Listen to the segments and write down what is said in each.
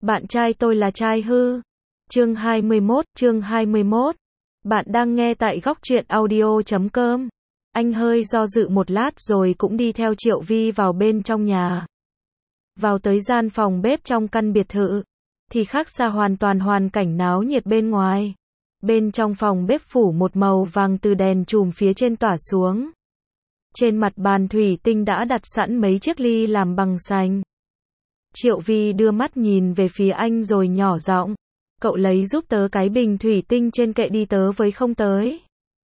Bạn trai tôi là trai hư. Chương 21. Bạn đang nghe tại góc truyện audio.com. Anh hơi do dự một lát rồi cũng đi theo Triệu Vi vào bên trong nhà. Vào tới gian phòng bếp trong căn biệt thự, thì khác xa hoàn toàn hoàn cảnh náo nhiệt bên ngoài. Bên trong phòng bếp phủ một màu vàng từ đèn chùm phía trên tỏa xuống. Trên mặt bàn thủy tinh đã đặt sẵn mấy chiếc ly làm bằng sành. Triệu Vi đưa mắt nhìn về phía anh rồi nhỏ giọng, cậu lấy giúp tớ cái bình thủy tinh trên kệ đi, tớ với không tới.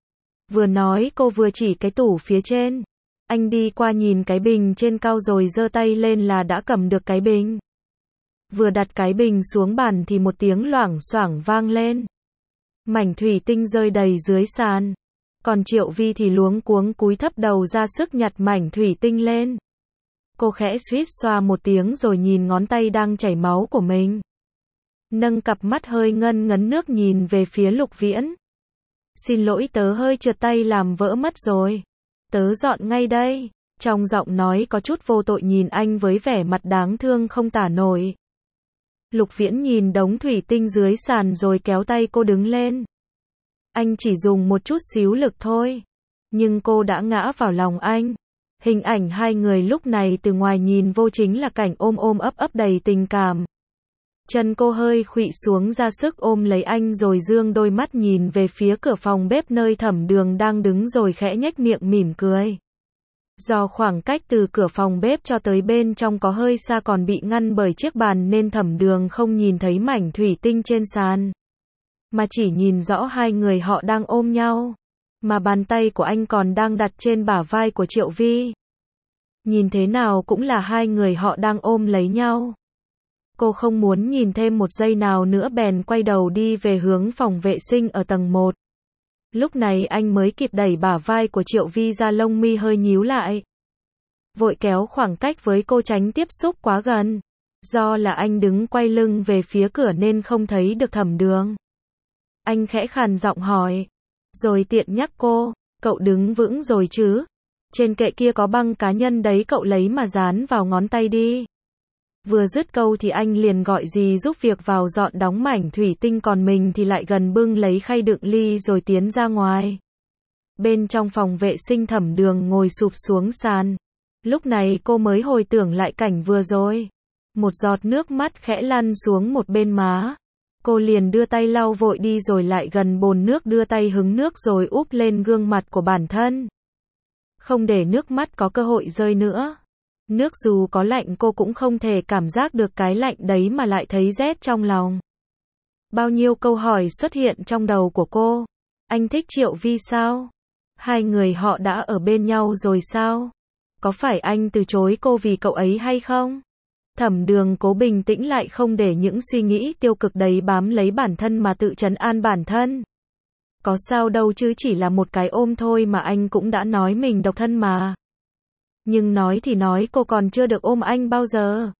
Vừa nói cô vừa chỉ cái tủ phía trên. Anh đi qua nhìn cái bình trên cao rồi giơ tay lên là đã cầm được cái bình. Vừa đặt cái bình xuống bàn thì một tiếng loảng xoảng vang lên. Mảnh thủy tinh rơi đầy dưới sàn. Còn Triệu Vi thì luống cuống cúi thấp đầu ra sức nhặt mảnh thủy tinh lên. Cô khẽ suýt xoa một tiếng rồi nhìn ngón tay đang chảy máu của mình. Nâng cặp mắt hơi ngân ngấn nước nhìn về phía Lục Viễn. Xin lỗi, tớ hơi trượt tay làm vỡ mất rồi. Tớ dọn ngay đây. Trong giọng nói có chút vô tội nhìn anh với vẻ mặt đáng thương không tả nổi. Lục Viễn nhìn đống thủy tinh dưới sàn rồi kéo tay cô đứng lên. Anh chỉ dùng một chút xíu lực thôi. Nhưng cô đã ngã vào lòng anh. Hình ảnh hai người lúc này từ ngoài nhìn vô chính là cảnh ôm ôm ấp ấp đầy tình cảm. Chân cô hơi khuỵu xuống ra sức ôm lấy anh rồi dương đôi mắt nhìn về phía cửa phòng bếp nơi Thẩm Đường đang đứng rồi khẽ nhếch miệng mỉm cười. Do khoảng cách từ cửa phòng bếp cho tới bên trong có hơi xa còn bị ngăn bởi chiếc bàn nên Thẩm Đường không nhìn thấy mảnh thủy tinh trên sàn. Mà chỉ nhìn rõ hai người họ đang ôm nhau. Mà bàn tay của anh còn đang đặt trên bả vai của Triệu Vi. Nhìn thế nào cũng là hai người họ đang ôm lấy nhau. Cô không muốn nhìn thêm một giây nào nữa bèn quay đầu đi về hướng phòng vệ sinh ở tầng 1. Lúc này anh mới kịp đẩy bả vai của Triệu Vi ra, lông mi hơi nhíu lại. Vội kéo khoảng cách với cô tránh tiếp xúc quá gần. Do là anh đứng quay lưng về phía cửa nên không thấy được Thẩm Đường. Anh khẽ khàn giọng hỏi. Rồi tiện nhắc cô, cậu đứng vững rồi chứ? Trên kệ kia có băng cá nhân đấy, cậu lấy mà dán vào ngón tay đi. Vừa dứt câu thì anh liền gọi dì giúp việc vào dọn đóng mảnh thủy tinh, còn mình thì lại gần bưng lấy khay đựng ly rồi tiến ra ngoài. Bên trong phòng vệ sinh Thẩm Đường ngồi sụp xuống sàn. Lúc này cô mới hồi tưởng lại cảnh vừa rồi. Một giọt nước mắt khẽ lăn xuống một bên má. Cô liền đưa tay lau vội đi rồi lại gần bồn nước đưa tay hứng nước rồi úp lên gương mặt của bản thân. Không để nước mắt có cơ hội rơi nữa. Nước dù có lạnh cô cũng không thể cảm giác được cái lạnh đấy mà lại thấy rét trong lòng. Bao nhiêu câu hỏi xuất hiện trong đầu của cô. Anh thích Triệu Vi sao? Hai người họ đã ở bên nhau rồi sao? Có phải anh từ chối cô vì cậu ấy hay không? Thẩm Đường cố bình tĩnh lại, không để những suy nghĩ tiêu cực đấy bám lấy bản thân mà tự trấn an bản thân. Có sao đâu chứ, chỉ là một cái ôm thôi mà, anh cũng đã nói mình độc thân mà. Nhưng nói thì nói, cô còn chưa được ôm anh bao giờ.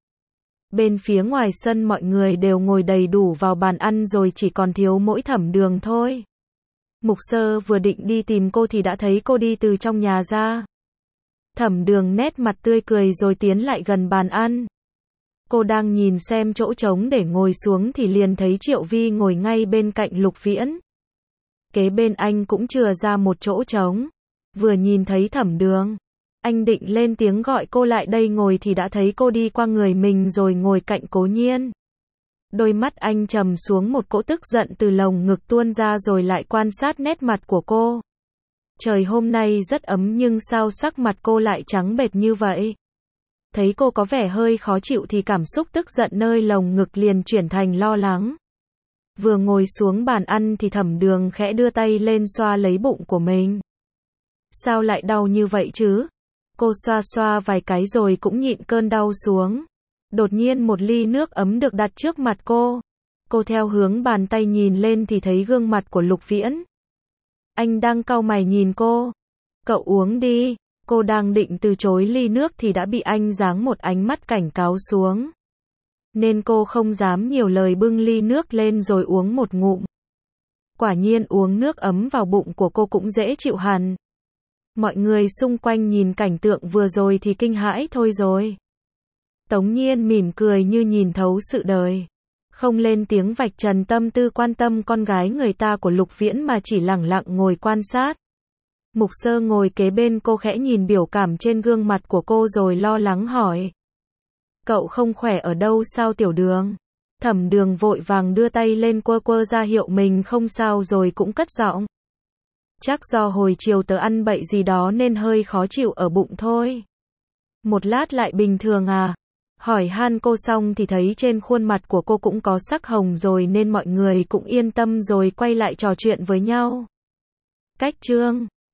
Bên phía ngoài sân mọi người đều ngồi đầy đủ vào bàn ăn rồi, chỉ còn thiếu mỗi Thẩm Đường thôi. Mục Sơ vừa định đi tìm cô thì đã thấy cô đi từ trong nhà ra. Thẩm Đường nét mặt tươi cười rồi tiến lại gần bàn ăn. Cô đang nhìn xem chỗ trống để ngồi xuống thì liền thấy Triệu Vi ngồi ngay bên cạnh Lục Viễn. Kế bên anh cũng chừa ra một chỗ trống. Vừa nhìn thấy Thẩm Đường, anh định lên tiếng gọi cô lại đây ngồi thì đã thấy cô đi qua người mình rồi ngồi cạnh Cố Nhiên. Đôi mắt anh trầm xuống, một cỗ tức giận từ lồng ngực tuôn ra rồi lại quan sát nét mặt của cô. Trời hôm nay rất ấm nhưng sao sắc mặt cô lại trắng bệch như vậy? Thấy cô có vẻ hơi khó chịu thì cảm xúc tức giận nơi lồng ngực liền chuyển thành lo lắng. Vừa ngồi xuống bàn ăn thì Thẩm Đường khẽ đưa tay lên xoa lấy bụng của mình. Sao lại đau như vậy chứ? Cô xoa xoa vài cái rồi cũng nhịn cơn đau xuống. Đột nhiên một ly nước ấm được đặt trước mặt cô. Cô theo hướng bàn tay nhìn lên thì thấy gương mặt của Lục Viễn. Anh đang cau mày nhìn cô. Cậu uống đi. Cô đang định từ chối ly nước thì đã bị anh giáng một ánh mắt cảnh cáo xuống. Nên cô không dám nhiều lời, bưng ly nước lên rồi uống một ngụm. Quả nhiên uống nước ấm vào bụng của cô cũng dễ chịu hẳn. Mọi người xung quanh nhìn cảnh tượng vừa rồi thì kinh hãi thôi rồi. Tống Nhiên mỉm cười như nhìn thấu sự đời. Không lên tiếng vạch trần tâm tư quan tâm con gái người ta của Lục Viễn mà chỉ lẳng lặng ngồi quan sát. Mục Sơ ngồi kế bên cô khẽ nhìn biểu cảm trên gương mặt của cô rồi lo lắng hỏi. Cậu không khỏe ở đâu sao Tiểu Đường? Thẩm Đường vội vàng đưa tay lên quơ quơ ra hiệu mình không sao rồi cũng cất giọng. Chắc do hồi chiều tớ ăn bậy gì đó nên hơi khó chịu ở bụng thôi. Một lát lại bình thường à? Hỏi han cô xong thì thấy trên khuôn mặt của cô cũng có sắc hồng rồi nên mọi người cũng yên tâm rồi quay lại trò chuyện với nhau. Cách chương